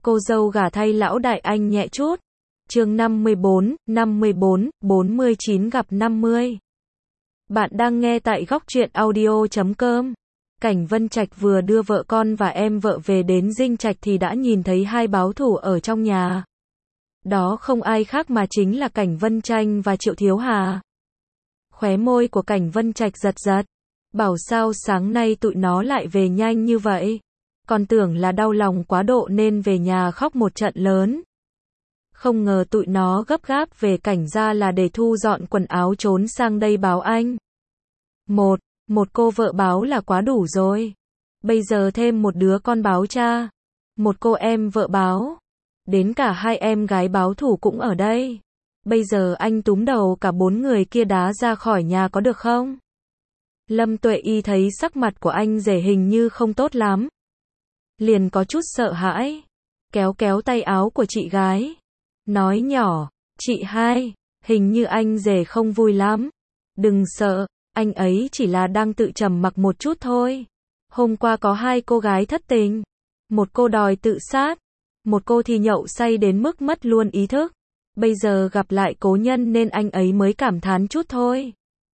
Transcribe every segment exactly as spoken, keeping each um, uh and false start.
Cô dâu gả thay lão đại anh nhẹ chút. Chương năm mươi bốn, năm mươi bốn, bốn mươi chín gặp năm mươi. Bạn đang nghe tại góc truyện audio chấm com. Cảnh Vân Trạch vừa đưa vợ con và em vợ về đến Dinh Trạch thì đã nhìn thấy hai báo thủ ở trong nhà. Đó không ai khác mà chính là Cảnh Vân Tranh và Triệu Thiếu Hà. Khóe môi của Cảnh Vân Trạch giật giật. Bảo sao sáng nay tụi nó lại về nhanh như vậy? Còn tưởng là đau lòng quá độ nên về nhà khóc một trận lớn. Không ngờ tụi nó gấp gáp về Cảnh ra là để thu dọn quần áo trốn sang đây báo anh. Một, một cô vợ báo là quá đủ rồi. Bây giờ thêm một đứa con báo cha. Một cô em vợ báo. Đến cả hai em gái báo thủ cũng ở đây. Bây giờ anh túm đầu cả bốn người kia đá ra khỏi nhà có được không? Lâm Tuệ Y thấy sắc mặt của anh rể hình như không tốt lắm. Liền có chút sợ hãi. Kéo kéo tay áo của chị gái. Nói nhỏ, chị hai, hình như anh rể không vui lắm. Đừng sợ, anh ấy chỉ là đang tự trầm mặc một chút thôi. Hôm qua có hai cô gái thất tình. Một cô đòi tự sát. Một cô thì nhậu say đến mức mất luôn ý thức. Bây giờ gặp lại cố nhân nên anh ấy mới cảm thán chút thôi.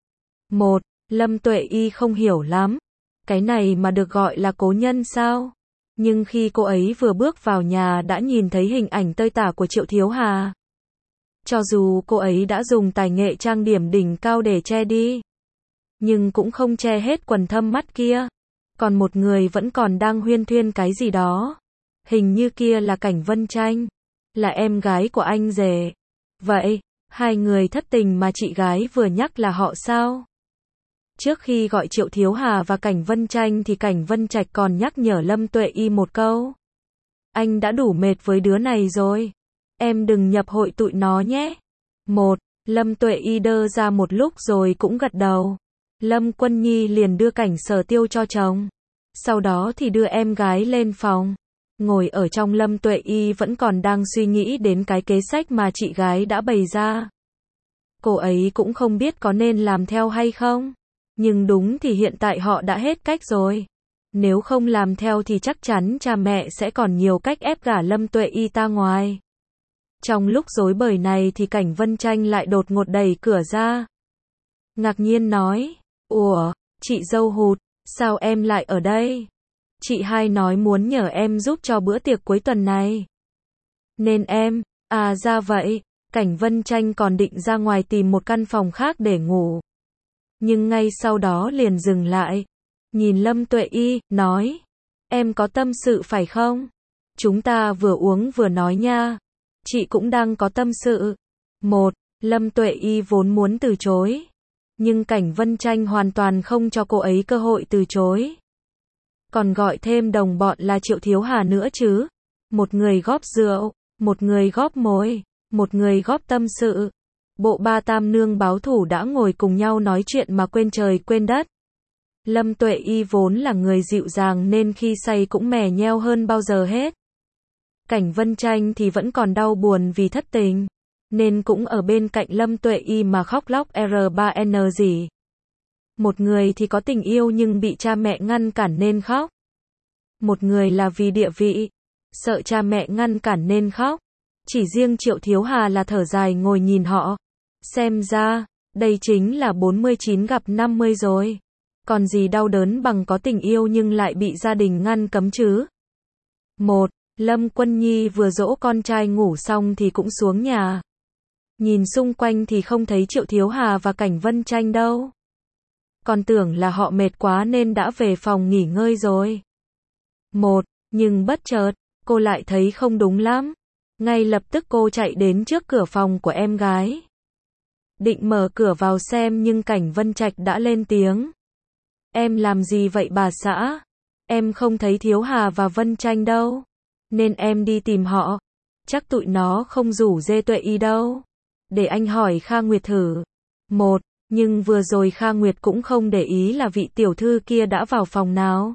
Một, Lâm Tuệ Y không hiểu lắm. Cái này mà được gọi là cố nhân sao? Nhưng khi cô ấy vừa bước vào nhà đã nhìn thấy hình ảnh tơi tả của Triệu Thiếu Hà. Cho dù cô ấy đã dùng tài nghệ trang điểm đỉnh cao để che đi, nhưng cũng không che hết quầng thâm mắt kia. Còn một người vẫn còn đang huyên thuyên cái gì đó. Hình như kia là Cảnh Vân Tranh, là em gái của anh rể. Vậy, hai người thất tình mà chị gái vừa nhắc là họ sao? Trước khi gọi Triệu Thiếu Hà và Cảnh Vân Tranh thì Cảnh Vân Trạch còn nhắc nhở Lâm Tuệ Y một câu. Anh đã đủ mệt với đứa này rồi. Em đừng nhập hội tụi nó nhé. Một, Lâm Tuệ Y đơ ra một lúc rồi cũng gật đầu. Lâm Quân Nhi liền đưa Cảnh Sở Tiêu cho chồng. Sau đó thì đưa em gái lên phòng. Ngồi ở trong, Lâm Tuệ Y vẫn còn đang suy nghĩ đến cái kế sách mà chị gái đã bày ra. Cô ấy cũng không biết có nên làm theo hay không. Nhưng đúng thì hiện tại họ đã hết cách rồi. Nếu không làm theo thì chắc chắn cha mẹ sẽ còn nhiều cách ép gả Lâm Tuệ Y ta ngoài. Trong lúc rối bời này thì Cảnh Vân Tranh lại đột ngột đẩy cửa ra. Ngạc nhiên nói, ủa, chị dâu Hụt, sao em lại ở đây? Chị hai nói muốn nhờ em giúp cho bữa tiệc cuối tuần này. Nên em, à ra vậy, Cảnh Vân Tranh còn định ra ngoài tìm một căn phòng khác để ngủ. Nhưng ngay sau đó liền dừng lại. Nhìn Lâm Tuệ Y, nói. Em có tâm sự phải không? Chúng ta vừa uống vừa nói nha. Chị cũng đang có tâm sự. Một, Lâm Tuệ Y vốn muốn từ chối. Nhưng Cảnh Vân Tranh hoàn toàn không cho cô ấy cơ hội từ chối. Còn gọi thêm đồng bọn là Triệu Thiếu Hà nữa chứ. Một người góp rượu, một người góp mồi, một người góp tâm sự. Bộ ba tam nương báo thủ đã ngồi cùng nhau nói chuyện mà quên trời quên đất. Lâm Tuệ Y vốn là người dịu dàng nên khi say cũng mè nheo hơn bao giờ hết. Cảnh Vân Tranh thì vẫn còn đau buồn vì thất tình, nên cũng ở bên cạnh Lâm Tuệ Y mà khóc lóc R ba N gì. Một người thì có tình yêu nhưng bị cha mẹ ngăn cản nên khóc. Một người là vì địa vị, sợ cha mẹ ngăn cản nên khóc. Chỉ riêng Triệu Thiếu Hà là thở dài ngồi nhìn họ. Xem ra, đây chính là bốn mươi chín gặp năm mươi rồi. Còn gì đau đớn bằng có tình yêu nhưng lại bị gia đình ngăn cấm chứ. Một, Lâm Quân Nhi vừa dỗ con trai ngủ xong thì cũng xuống nhà. Nhìn xung quanh thì không thấy Triệu Thiếu Hà và Cảnh Vân Tranh đâu. Còn tưởng là họ mệt quá nên đã về phòng nghỉ ngơi rồi. Một, nhưng bất chợt, cô lại thấy không đúng lắm. Ngay lập tức cô chạy đến trước cửa phòng của em gái. Định mở cửa vào xem nhưng Cảnh Vân Trạch đã lên tiếng. Em làm gì vậy bà xã? Em không thấy Thiếu Hà và Vân Tranh đâu. Nên em đi tìm họ. Chắc tụi nó không rủ Dê Tuệ Y đâu. Để anh hỏi Kha Nguyệt thử. Một, nhưng vừa rồi Kha Nguyệt cũng không để ý là vị tiểu thư kia đã vào phòng nào.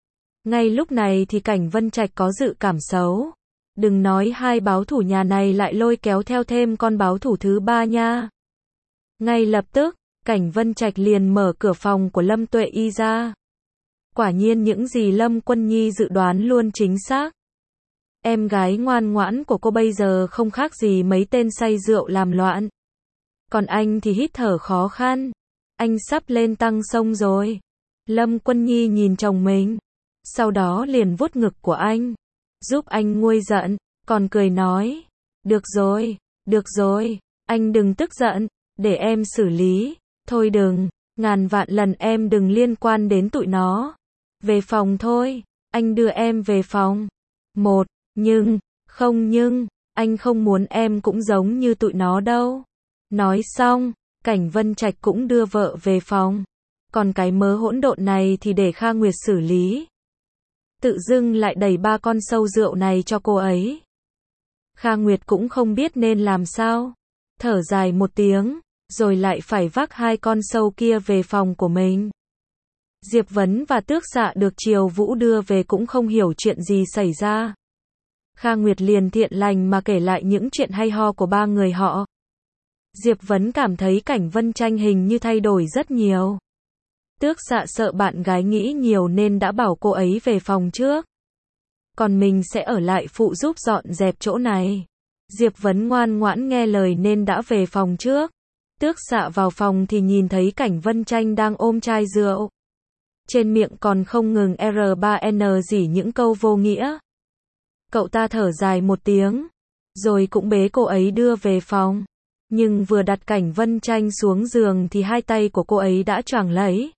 Ngay lúc này thì Cảnh Vân Trạch có dự cảm xấu. Đừng nói hai báo thủ nhà này lại lôi kéo theo thêm con báo thủ thứ ba nha. Ngay lập tức, Cảnh Vân Trạch liền mở cửa phòng của Lâm Tuệ Y ra. Quả nhiên những gì Lâm Quân Nhi dự đoán luôn chính xác. Em gái ngoan ngoãn của cô bây giờ không khác gì mấy tên say rượu làm loạn. Còn anh thì hít thở khó khăn. Anh sắp lên tăng sông rồi. Lâm Quân Nhi nhìn chồng mình. Sau đó liền vuốt ngực của anh. Giúp anh nguôi giận. Còn cười nói. Được rồi, được rồi. Anh đừng tức giận. Để em xử lý. Thôi đừng. Ngàn vạn lần em đừng liên quan đến tụi nó. Về phòng thôi. Anh đưa em về phòng. Một. Nhưng. Không nhưng. Anh không muốn em cũng giống như tụi nó đâu. Nói xong. Cảnh Vân Trạch cũng đưa vợ về phòng. Còn cái mớ hỗn độn này thì để Kha Nguyệt xử lý. Tự dưng lại đẩy ba con sâu rượu này cho cô ấy. Kha Nguyệt cũng không biết nên làm sao. Thở dài một tiếng, rồi lại phải vác hai con sâu kia về phòng của mình. Diệp Vấn và Tước Dạ được Triều Vũ đưa về cũng không hiểu chuyện gì xảy ra. Kha Nguyệt liền thiện lành mà kể lại những chuyện hay ho của ba người họ. Diệp Vấn cảm thấy Cảnh Vân Tranh hình như thay đổi rất nhiều. Tước Dạ sợ bạn gái nghĩ nhiều nên đã bảo cô ấy về phòng trước. Còn mình sẽ ở lại phụ giúp dọn dẹp chỗ này. Diệp Vấn ngoan ngoãn nghe lời nên đã về phòng trước. Tước Dạ vào phòng thì nhìn thấy Cảnh Vân Tranh đang ôm chai rượu. Trên miệng còn không ngừng R ba N rỉ những câu vô nghĩa. Cậu ta thở dài một tiếng, rồi cũng bế cô ấy đưa về phòng. Nhưng vừa đặt Cảnh Vân Tranh xuống giường thì hai tay của cô ấy đã choàng lấy.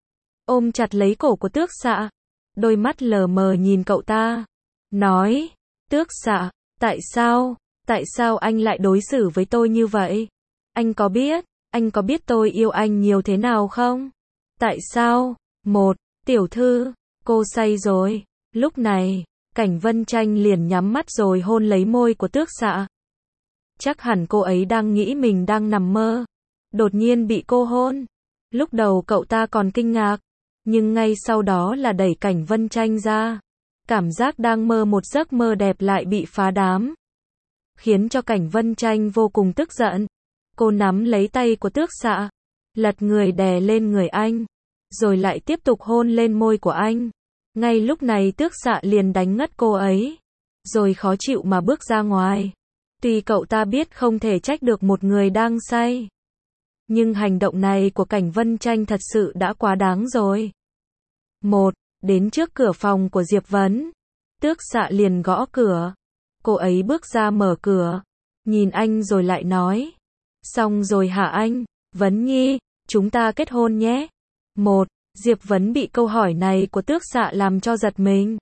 Ôm chặt lấy cổ của Tước Dạ. Đôi mắt lờ mờ nhìn cậu ta. Nói, Tước Dạ, tại sao, tại sao anh lại đối xử với tôi như vậy? Anh có biết, anh có biết tôi yêu anh nhiều thế nào không? Tại sao? Một, tiểu thư, cô say rồi. Lúc này, Cảnh Vân Tranh liền nhắm mắt rồi hôn lấy môi của Tước Dạ. Chắc hẳn cô ấy đang nghĩ mình đang nằm mơ. Đột nhiên bị cô hôn. Lúc đầu cậu ta còn kinh ngạc. Nhưng ngay sau đó là đẩy Cảnh Vân Tranh ra. Cảm giác đang mơ một giấc mơ đẹp lại bị phá đám. Khiến cho Cảnh Vân Tranh vô cùng tức giận. Cô nắm lấy tay của Tước Dạ. Lật người đè lên người anh. Rồi lại tiếp tục hôn lên môi của anh. Ngay lúc này Tước Dạ liền đánh ngất cô ấy. Rồi khó chịu mà bước ra ngoài. Tuy cậu ta biết không thể trách được một người đang say. Nhưng hành động này của Cảnh Vân Tranh thật sự đã quá đáng rồi. Một, đến trước cửa phòng của Diệp Vấn. Tước Dạ liền gõ cửa. Cô ấy bước ra mở cửa. Nhìn anh rồi lại nói. Xong rồi hả anh? Vấn Nhi, chúng ta kết hôn nhé. Một, Diệp Vấn bị câu hỏi này của Tước Dạ làm cho giật mình.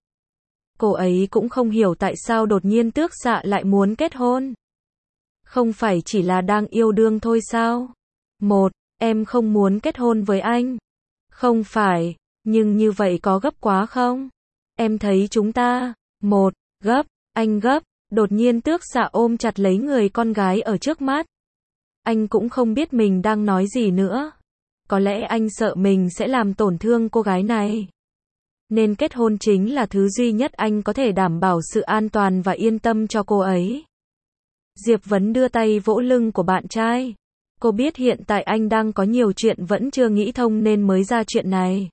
Cô ấy cũng không hiểu tại sao đột nhiên Tước Dạ lại muốn kết hôn. Không phải chỉ là đang yêu đương thôi sao? Một, em không muốn kết hôn với anh. Không phải, nhưng như vậy có gấp quá không? Em thấy chúng ta, một, gấp, anh gấp, đột nhiên Tước Dạ ôm chặt lấy người con gái ở trước mắt. Anh cũng không biết mình đang nói gì nữa. Có lẽ anh sợ mình sẽ làm tổn thương cô gái này. Nên kết hôn chính là thứ duy nhất anh có thể đảm bảo sự an toàn và yên tâm cho cô ấy. Diệp Vấn đưa tay vỗ lưng của bạn trai. Cô biết hiện tại anh đang có nhiều chuyện vẫn chưa nghĩ thông nên mới ra chuyện này.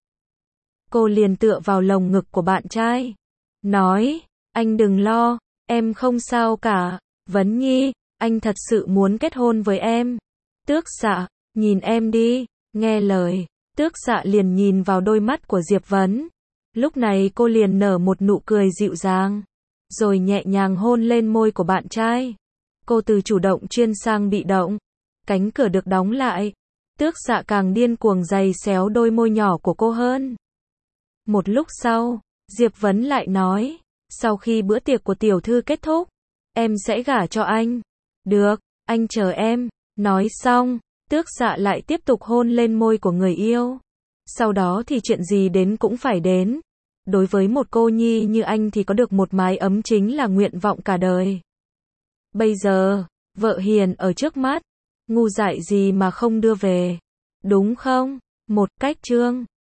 Cô liền tựa vào lồng ngực của bạn trai. Nói, anh đừng lo, em không sao cả. Vấn Nhi, anh thật sự muốn kết hôn với em. Tước Dạ, nhìn em đi, nghe lời. Tước Dạ liền nhìn vào đôi mắt của Diệp Vấn. Lúc này cô liền nở một nụ cười dịu dàng. Rồi nhẹ nhàng hôn lên môi của bạn trai. Cô từ chủ động chuyên sang bị động. Cánh cửa được đóng lại. Tước Dạ càng điên cuồng giày xéo đôi môi nhỏ của cô hơn. Một lúc sau, Diệp Vấn lại nói. Sau khi bữa tiệc của tiểu thư kết thúc, em sẽ gả cho anh. Được, anh chờ em. Nói xong, Tước Dạ lại tiếp tục hôn lên môi của người yêu. Sau đó thì chuyện gì đến cũng phải đến. Đối với một cô nhi như anh thì có được một mái ấm chính là nguyện vọng cả đời. Bây giờ, vợ hiền ở trước mắt. Ngu dại gì mà không đưa về. Đúng không? Một cách chương.